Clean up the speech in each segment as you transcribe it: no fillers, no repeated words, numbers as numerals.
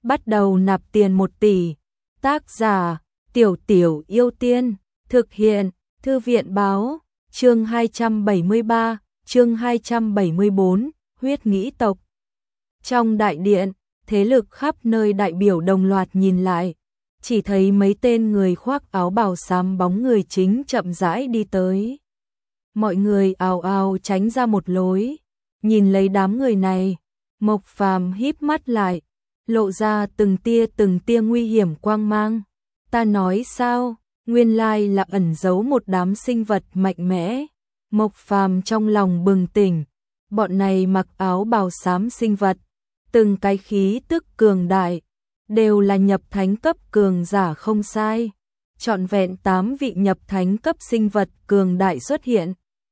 bắt đầu nạp tiền 1 tỷ. Tác giả: Tiểu Tiểu Yêu Tiên. Thực hiện: Thư viện báo. Chương 273, chương 274, huyết nghĩ tộc. Trong đại điện, thế lực khắp nơi đại biểu đồng loạt nhìn lại, chỉ thấy mấy tên người khoác áo bào xám bóng người chính chậm rãi đi tới. Mọi người ào ào tránh ra một lối, nhìn lấy đám người này, Mộc Phàm híp mắt lại, lộ ra từng tia nguy hiểm quang mang. Ta nói sao, nguyên lai là ẩn giấu một đám sinh vật mạnh mẽ. Mộc Phàm trong lòng bừng tỉnh, bọn này mặc áo bào xám sinh vật, từng cái khí tức cường đại, đều là nhập thánh cấp cường giả không sai. Trọn vẹn 8 vị nhập thánh cấp sinh vật cường đại xuất hiện.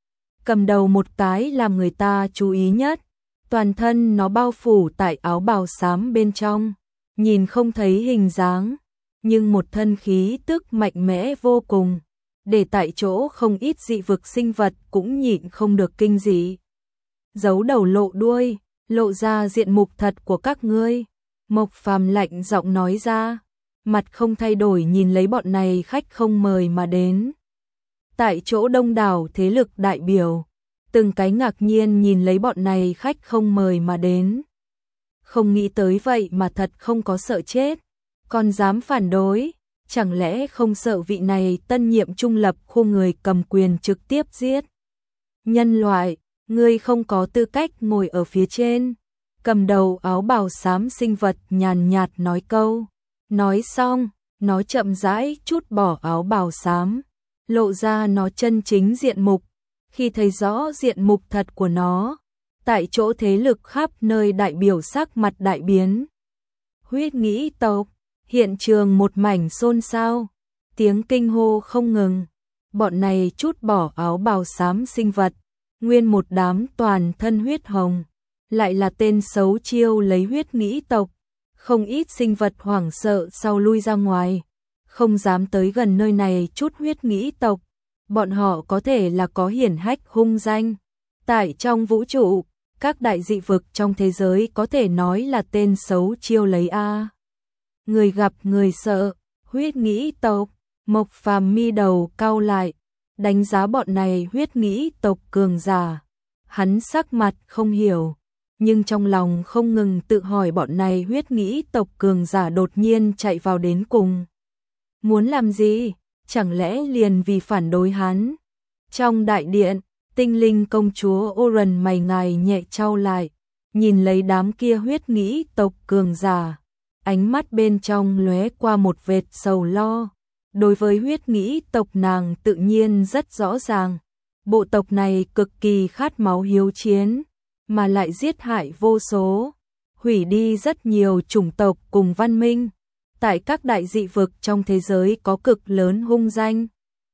Cầm đầu một cái làm người ta chú ý nhất, toàn thân nó bao phủ tại áo bào xám bên trong, nhìn không thấy hình dáng, nhưng một thân khí tức mạnh mẽ vô cùng, để tại chỗ không ít dị vực sinh vật cũng nhịn không được kinh dị. Giấu đầu lộ đuôi, lộ ra diện mục thật của các ngươi. Mộc Phàm lạnh giọng nói ra, mặt không thay đổi nhìn lấy bọn này khách không mời mà đến. Tại chỗ đông đảo thế lực đại biểu, từng cái ngạc nhiên nhìn lấy bọn này khách không mời mà đến. Không nghĩ tới vậy mà thật không có sợ chết, còn dám phản đối, chẳng lẽ không sợ vị này tân nhiệm trung lập khu người cầm quyền trực tiếp giết. Nhân loại, ngươi không có tư cách ngồi ở phía trên. Cầm đầu áo bào xám sinh vật nhàn nhạt nói câu. Nói xong, nó chậm rãi trút bỏ áo bào xám, lộ ra nó chân chính diện mục. Khi thấy rõ diện mục thật của nó, tại chỗ thế lực khắp nơi đại biểu sắc mặt đại biến. Huyết nghĩ tộc, hiện trường một mảnh xôn xao, tiếng kinh hô không ngừng. Bọn này trút bỏ áo bào xám sinh vật, nguyên một đám toàn thân huyết hồng, lại là tên xấu chiêu lấy huyết nghĩ tộc. Không ít sinh vật hoảng sợ sau lui ra ngoài, không dám tới gần nơi này chút huyết nghĩ tộc. Bọn họ có thể là có hiển hách hung danh. Tại trong vũ trụ, các đại dị vực trong thế giới có thể nói là tên xấu chiêu lấy a. Người gặp người sợ, huyết nghĩ tộc. Mộc Phàm mi đầu cau lại, đánh giá bọn này huyết nghĩ tộc cường giả. Hắn sắc mặt không hiểu, nhưng trong lòng không ngừng tự hỏi bọn này huyết nghĩ tộc cường giả đột nhiên chạy vào đến cùng. Muốn làm gì? Chẳng lẽ liền vì phản đối hắn? Trong đại điện, tinh linh công chúa Oren mày ngài nhẹ trao lại, nhìn lấy đám kia huyết nghĩ tộc cường giả. Ánh mắt bên trong lóe qua một vệt sầu lo. Đối với huyết nghĩ tộc nàng tự nhiên rất rõ ràng. Bộ tộc này cực kỳ khát máu hiếu chiến, mà lại giết hại vô số, hủy đi rất nhiều chủng tộc cùng văn minh. Tại các đại dị vực trong thế giới có cực lớn hung danh.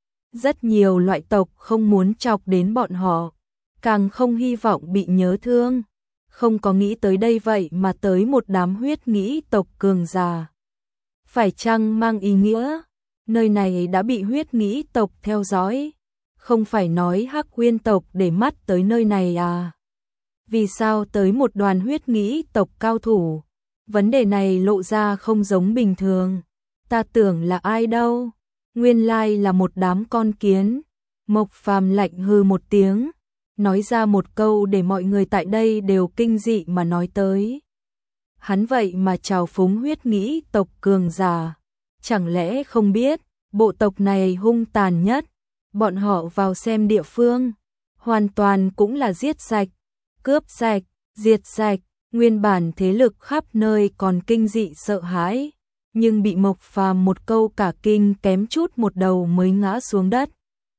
Rất nhiều loại tộc không muốn chọc đến bọn họ, càng không hy vọng bị nhớ thương. Không có nghĩ tới đây vậy mà tới một đám huyết nghĩ tộc cường giả. Phải chăng mang ý nghĩa nơi này đã bị huyết nghĩ tộc theo dõi? Không phải nói Hắc Uyên tộc để mắt tới nơi này à? Vì sao tới một đoàn huyết nghĩ tộc cao thủ? Vấn đề này lộ ra không giống bình thường. Ta tưởng là ai đâu? Nguyên lai là một đám con kiến. Mộc Phàm lạnh hừ một tiếng, nói ra một câu để mọi người tại đây đều kinh dị mà nói tới. Hắn vậy mà trào phúng huyết nghĩ tộc cường giả. Chẳng lẽ không biết, bộ tộc này hung tàn nhất. Bọn họ vào xem địa phương, hoàn toàn cũng là giết sạch, cướp sạch, diệt sạch. Nguyên bản thế lực khắp nơi còn kinh dị sợ hãi, nhưng bị Mộc Phàm một câu cả kinh kém chút một đầu mới ngã xuống đất.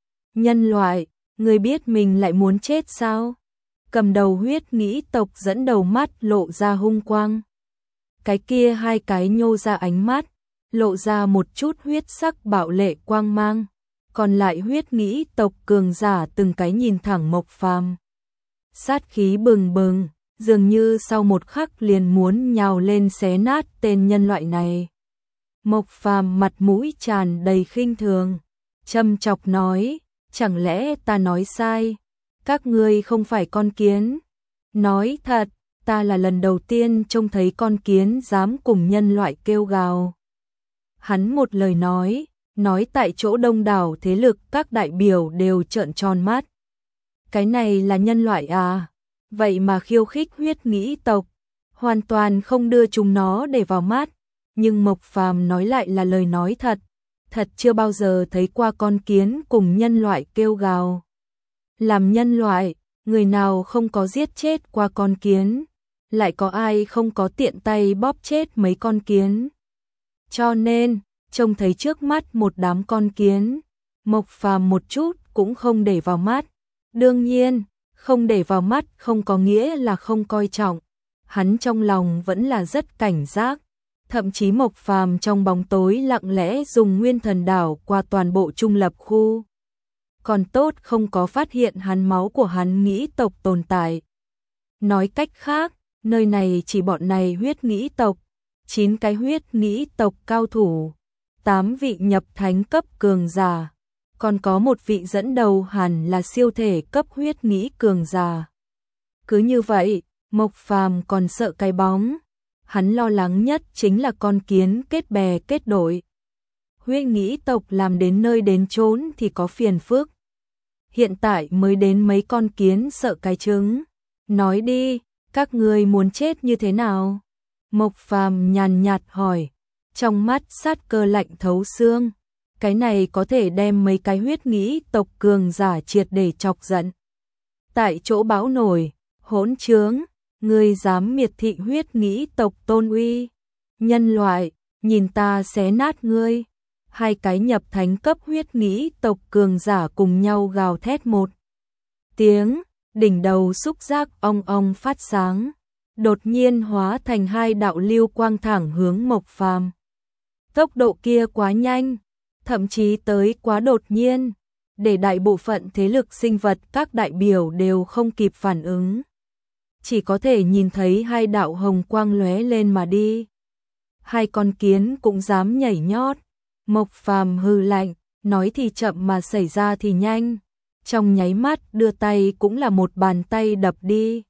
Nhân loại, người biết mình lại muốn chết sao? Cầm đầu huyết nghĩ tộc dẫn đầu mắt lộ ra hung quang. Cái kia hai cái nhô ra ánh mắt, lộ ra một chút huyết sắc bạo lệ quang mang. Còn lại huyết nghĩ tộc cường giả từng cái nhìn thẳng Mộc Phàm. Sát khí bừng bừng, dường như sau một khắc liền muốn nhào lên xé nát tên nhân loại này. Mộc Phàm mặt mũi tràn đầy khinh thường, châm chọc nói, chẳng lẽ ta nói sai? Các ngươi không phải con kiến? Nói thật, ta là lần đầu tiên trông thấy con kiến dám cùng nhân loại kêu gào. Hắn một lời nói tại chỗ đông đảo thế lực các đại biểu đều trợn tròn mắt. Cái này là nhân loại à? Vậy mà khiêu khích huyết nghĩ tộc, hoàn toàn không đưa chúng nó để vào mắt. Nhưng Mộc Phàm nói lại là lời nói thật, thật chưa bao giờ thấy qua con kiến cùng nhân loại kêu gào. Làm nhân loại, người nào không có giết chết qua con kiến, lại có ai không có tiện tay bóp chết mấy con kiến. Cho nên, trông thấy trước mắt một đám con kiến, Mộc Phàm một chút cũng không để vào mắt. Đương nhiên, không để vào mắt không có nghĩa là không coi trọng. Hắn trong lòng vẫn là rất cảnh giác. Thậm chí Mộc Phàm trong bóng tối lặng lẽ dùng nguyên thần đảo qua toàn bộ trung lập khu. Còn tốt không có phát hiện hắn máu của hắn nghĩ tộc tồn tại. Nói cách khác, nơi này chỉ bọn này huyết nghĩ tộc, 9 cái huyết nghĩ tộc cao thủ, 8 vị nhập thánh cấp cường giả, còn có một vị dẫn đầu hẳn là siêu thể cấp huyết nghĩ cường giả. Cứ như vậy, Mộc Phàm còn sợ cái bóng. Hắn lo lắng nhất chính là con kiến kết bè kết đội. Huyết nghĩ tộc làm đến nơi đến chốn thì có phiền phức. Hiện tại mới đến mấy con kiến sợ cái trứng. Nói đi, các ngươi muốn chết như thế nào? Mộc Phàm nhàn nhạt hỏi, trong mắt sát cơ lạnh thấu xương. Cái này có thể đem mấy cái huyết nghĩ tộc cường giả triệt để chọc giận. Tại chỗ bão nổi, hỗn trướng, ngươi dám miệt thị huyết nghĩ tộc tôn uy. Nhân loại, nhìn ta xé nát ngươi. Hai cái nhập thánh cấp huyết nghĩ tộc cường giả cùng nhau gào thét một tiếng, đỉnh đầu xúc giác ong ong phát sáng, đột nhiên hóa thành hai đạo lưu quang thẳng hướng Mộc Phàm. Tốc độ kia quá nhanh, thậm chí tới quá đột nhiên, để đại bộ phận thế lực sinh vật các đại biểu đều không kịp phản ứng. Chỉ có thể nhìn thấy hai đạo hồng quang lóe lên mà đi. Hai con kiến cũng dám nhảy nhót. Mộc Phàm hừ lạnh, nói thì chậm mà xảy ra thì nhanh. Trong nháy mắt đưa tay cũng là một bàn tay đập đi.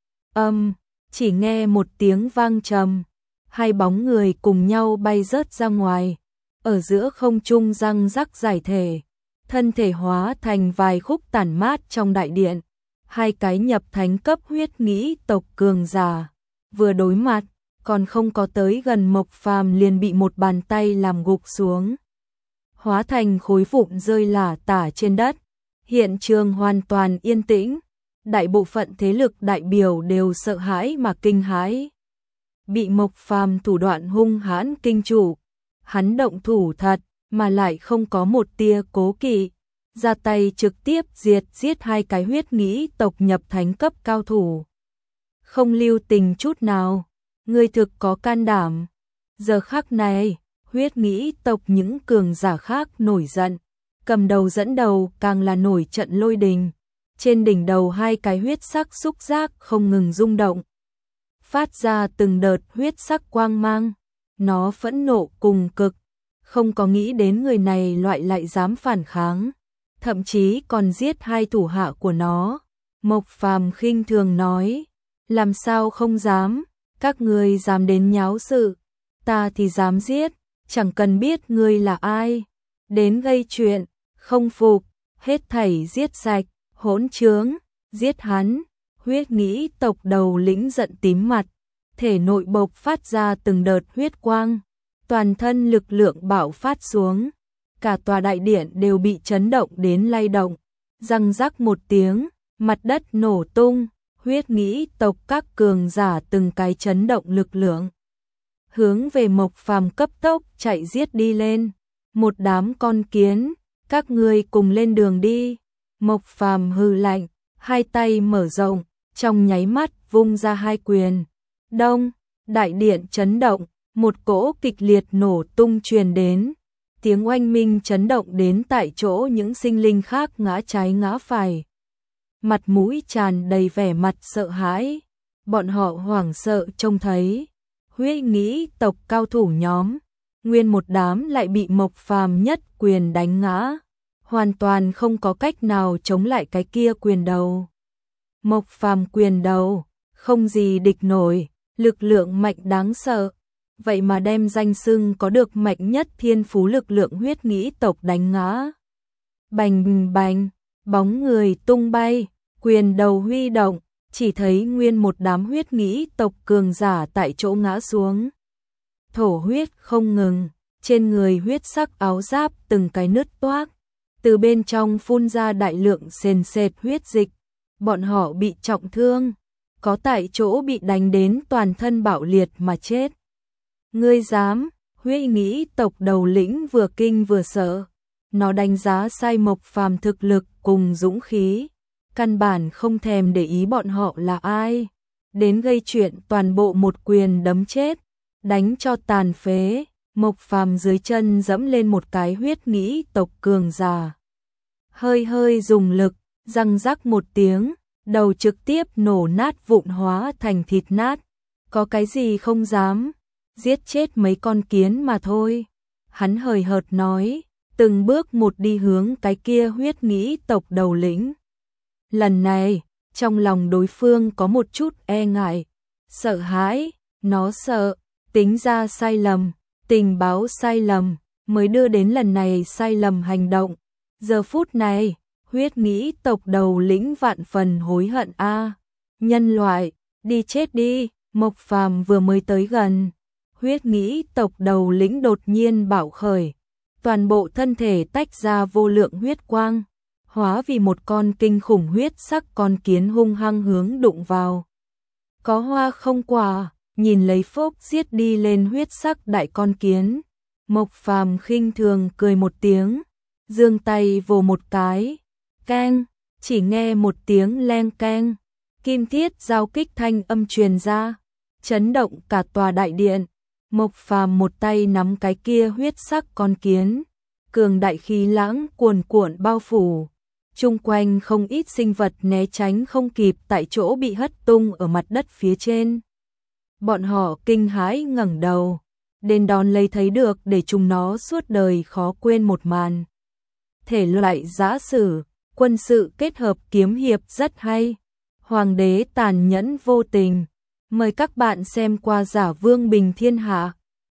Chỉ nghe một tiếng vang trầm, hai bóng người cùng nhau bay rớt ra ngoài. Ở giữa không trung răng rắc giải thể, thân thể hóa thành vài khúc tản mát trong đại điện. Hai cái nhập thánh cấp huyết nghĩ tộc cường giả, vừa đối mặt, còn không có tới gần Mộc Phàm liền bị một bàn tay làm gục xuống. Hóa thành khối vụn rơi lả tả trên đất. Hiện trường hoàn toàn yên tĩnh, đại bộ phận thế lực đại biểu đều sợ hãi mà kinh hãi. Bị Mộc Phàm thủ đoạn hung hãn kinh chủ, hắn động thủ thật mà lại không có một tia cố kỵ, ra tay trực tiếp giết hai cái huyết nghĩ tộc nhập thánh cấp cao thủ. Không lưu tình chút nào, ngươi thực có can đảm. Giờ khắc này, huyết nghĩ tộc những cường giả khác nổi giận, cầm đầu dẫn đầu càng là nổi trận lôi đình. Trên đỉnh đầu hai cái huyết sắc xúc giác không ngừng rung động, phát ra từng đợt huyết sắc quang mang. Nó phẫn nộ cùng cực, không có nghĩ đến người này loại lại dám phản kháng, thậm chí còn giết hai thủ hạ của nó. Mộc Phàm khinh thường nói, làm sao không dám, các ngươi dám đến nháo sự, ta thì dám giết, chẳng cần biết ngươi là ai, đến gây chuyện, không phục, hết thảy giết sạch, hỗn trướng, giết hắn. Huyết nghĩ tộc đầu lĩnh giận tím mặt, thể nội bộc phát ra từng đợt huyết quang, toàn thân lực lượng bạo phát xuống, cả tòa đại điện đều bị chấn động đến lay động, răng rắc một tiếng, mặt đất nổ tung. Huyết nghĩ tộc các cường giả từng cái chấn động lực lượng, hướng về Mộc Phàm cấp tốc chạy giết đi lên. Một đám con kiến, các ngươi cùng lên đường đi. Mộc Phàm hừ lạnh, hai tay mở rộng, trong nháy mắt vung ra hai quyền. Đông, đại điện chấn động, một cỗ kịch liệt nổ tung truyền đến. Tiếng oanh minh chấn động đến tại chỗ những sinh linh khác ngã trái ngã phải. Mặt mũi tràn đầy vẻ mặt sợ hãi. Bọn họ hoảng sợ trông thấy huyết nghĩ tộc cao thủ nhóm, nguyên một đám lại bị Mộc Phàm nhất quyền đánh ngã, hoàn toàn không có cách nào chống lại cái kia quyền đầu. Mộc Phàm quyền đầu, không gì địch nổi, lực lượng mạnh đáng sợ. Vậy mà đem danh xưng có được mạnh nhất thiên phú lực lượng huyết nghĩ tộc đánh ngã. Bành bành, bóng người tung bay, quyền đầu huy động, chỉ thấy nguyên một đám huyết nghĩ tộc cường giả tại chỗ ngã xuống. Thổ huyết không ngừng, trên người huyết sắc áo giáp từng cái nứt toác, từ bên trong phun ra đại lượng sền sệt huyết dịch, bọn họ bị trọng thương, có tại chỗ bị đánh đến toàn thân bạo liệt mà chết. Ngươi dám? Huyết nghĩ tộc đầu lĩnh vừa kinh vừa sợ, nó đánh giá sai Mộc Phàm thực lực cùng dũng khí, căn bản không thèm để ý bọn họ là ai, đến gây chuyện toàn bộ một quyền đấm chết, đánh cho tàn phế. Mộc Phàm dưới chân dẫm lên một cái huyết nghĩ tộc cường giả, hơi hơi dùng lực, răng rắc một tiếng, đầu trực tiếp nổ nát vụn hóa thành thịt nát. Có cái gì không dám, giết chết mấy con kiến mà thôi. Hắn hời hợt nói, từng bước một đi hướng cái kia huyết nghĩ tộc đầu lĩnh. Lần này, trong lòng đối phương có một chút e ngại, sợ hãi, nó sợ, tính ra sai lầm, tình báo sai lầm, mới đưa đến lần này sai lầm hành động. Giờ phút này, huyết nghĩ tộc đầu lĩnh vạn phần hối hận a. Nhân loại, đi chết đi. Mộc Phàm vừa mới tới gần, huyết nghĩ tộc đầu lĩnh đột nhiên bạo khởi, toàn bộ thân thể tách ra vô lượng huyết quang, hóa vì một con kinh khủng huyết sắc con kiến hung hăng hướng đụng vào. Có hoa không quả, nhìn lấy phốc giết đi lên huyết sắc đại con kiến. Mộc Phàm khinh thường cười một tiếng, giương tay vồ một cái, keng, chỉ nghe một tiếng leng keng, kim thiết giao kích thanh âm truyền ra, chấn động cả tòa đại điện. Mộc Phàm một tay nắm cái kia huyết sắc con kiến, cường đại khí lãng cuồn cuộn bao phủ, chung quanh không ít sinh vật né tránh không kịp tại chỗ bị hất tung ở mặt đất phía trên. Bọn họ kinh hãi ngẩng đầu, đến đón lấy thấy được để chúng nó suốt đời khó quên một màn. Thể loại giã sử, quân sự kết hợp kiếm hiệp rất hay. Hoàng đế tàn nhẫn vô tình. Mời các bạn xem qua Giả Vương Bình Thiên Hạ.